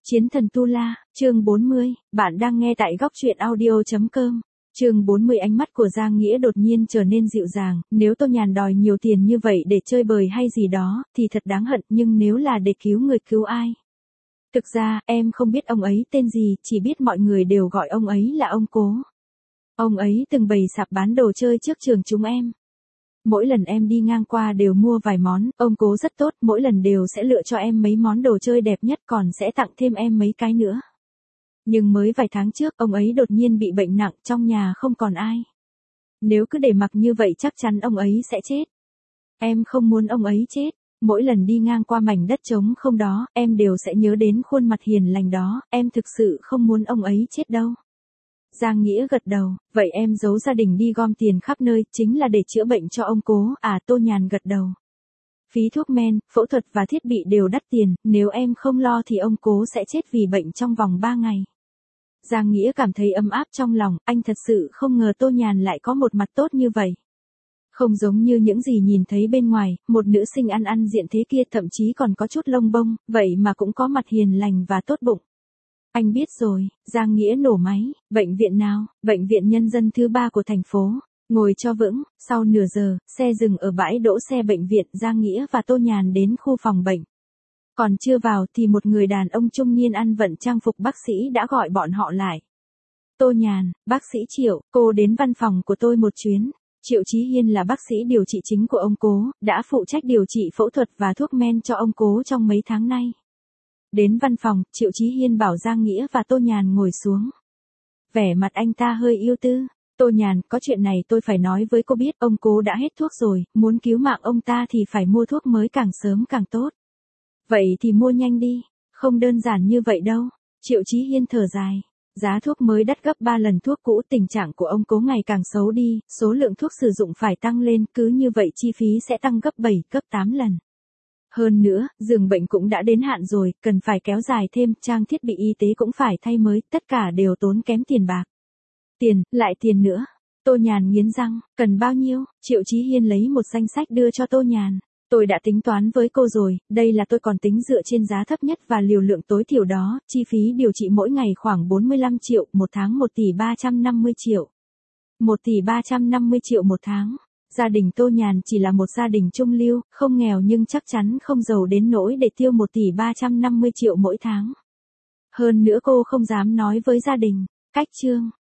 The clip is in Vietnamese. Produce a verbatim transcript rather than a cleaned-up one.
Chiến thần Tu La, chương bốn mươi, bạn đang nghe tại góc truyện audio chấm com. Chương bốn mươi. Ánh mắt của Giang Nghĩa đột nhiên trở nên dịu dàng, nếu Tô Nhàn đòi nhiều tiền như vậy để chơi bời hay gì đó, thì thật đáng hận, nhưng nếu là để cứu người cứu ai? Thực ra, em không biết ông ấy tên gì, chỉ biết mọi người đều gọi ông ấy là ông Cố. Ông ấy từng bày sạp bán đồ chơi trước trường chúng em. Mỗi lần em đi ngang qua đều mua vài món, ông Cố rất tốt, mỗi lần đều sẽ lựa cho em mấy món đồ chơi đẹp nhất, còn sẽ tặng thêm em mấy cái nữa. Nhưng mới vài tháng trước, ông ấy đột nhiên bị bệnh nặng, trong nhà không còn ai. Nếu cứ để mặc như vậy chắc chắn ông ấy sẽ chết. Em không muốn ông ấy chết. Mỗi lần đi ngang qua mảnh đất trống không đó, em đều sẽ nhớ đến khuôn mặt hiền lành đó, em thực sự không muốn ông ấy chết đâu. Giang Nghĩa gật đầu, vậy em giấu gia đình đi gom tiền khắp nơi, chính là để chữa bệnh cho ông Cố, à? Tô Nhàn gật đầu. Phí thuốc men, phẫu thuật và thiết bị đều đắt tiền, nếu em không lo thì ông Cố sẽ chết vì bệnh trong vòng ba ngày. Giang Nghĩa cảm thấy ấm áp trong lòng, anh thật sự không ngờ Tô Nhàn lại có một mặt tốt như vậy. Không giống như những gì nhìn thấy bên ngoài, một nữ sinh ăn ăn diện thế kia thậm chí còn có chút lông bông, vậy mà cũng có mặt hiền lành và tốt bụng. Anh biết rồi, Giang Nghĩa nổ máy, bệnh viện nào? Bệnh viện nhân dân thứ ba của thành phố. Ngồi cho vững, sau nửa giờ, xe dừng ở bãi đỗ xe bệnh viện, Giang Nghĩa và Tô Nhàn đến khu phòng bệnh. Còn chưa vào thì một người đàn ông trung niên ăn vận trang phục bác sĩ đã gọi bọn họ lại. Tô Nhàn, bác sĩ Triệu, cô đến văn phòng của tôi một chuyến. Triệu Chí Hiên là bác sĩ điều trị chính của ông Cố, đã phụ trách điều trị phẫu thuật và thuốc men cho ông Cố trong mấy tháng nay. Đến văn phòng, Triệu Chí Hiên bảo Giang Nghĩa và Tô Nhàn ngồi xuống. Vẻ mặt anh ta hơi ưu tư. Tô Nhàn, có chuyện này tôi phải nói với cô biết, ông Cố đã hết thuốc rồi, muốn cứu mạng ông ta thì phải mua thuốc mới càng sớm càng tốt. Vậy thì mua nhanh đi, không đơn giản như vậy đâu. Triệu Chí Hiên thở dài. Giá thuốc mới đắt gấp ba lần thuốc cũ, tình trạng của ông Cố ngày càng xấu đi, số lượng thuốc sử dụng phải tăng lên, cứ như vậy chi phí sẽ tăng gấp bảy, gấp tám lần. Hơn nữa, giường bệnh cũng đã đến hạn rồi, cần phải kéo dài thêm, trang thiết bị y tế cũng phải thay mới, tất cả đều tốn kém tiền bạc. Tiền, lại tiền nữa. Tô Nhàn nghiến răng, cần bao nhiêu? Triệu Chí Hiên lấy một danh sách đưa cho Tô Nhàn. Tôi đã tính toán với cô rồi, đây là tôi còn tính dựa trên giá thấp nhất và liều lượng tối thiểu đó, chi phí điều trị mỗi ngày khoảng bốn mươi lăm triệu, một tháng một tỷ ba trăm năm mươi triệu. một tỷ ba trăm năm mươi triệu một tháng. Gia đình Tô Nhàn chỉ là một gia đình trung lưu, không nghèo nhưng chắc chắn không giàu đến nỗi để tiêu một tỷ ba trăm năm mươi triệu mỗi tháng. Hơn nữa cô không dám nói với gia đình. Cách chương.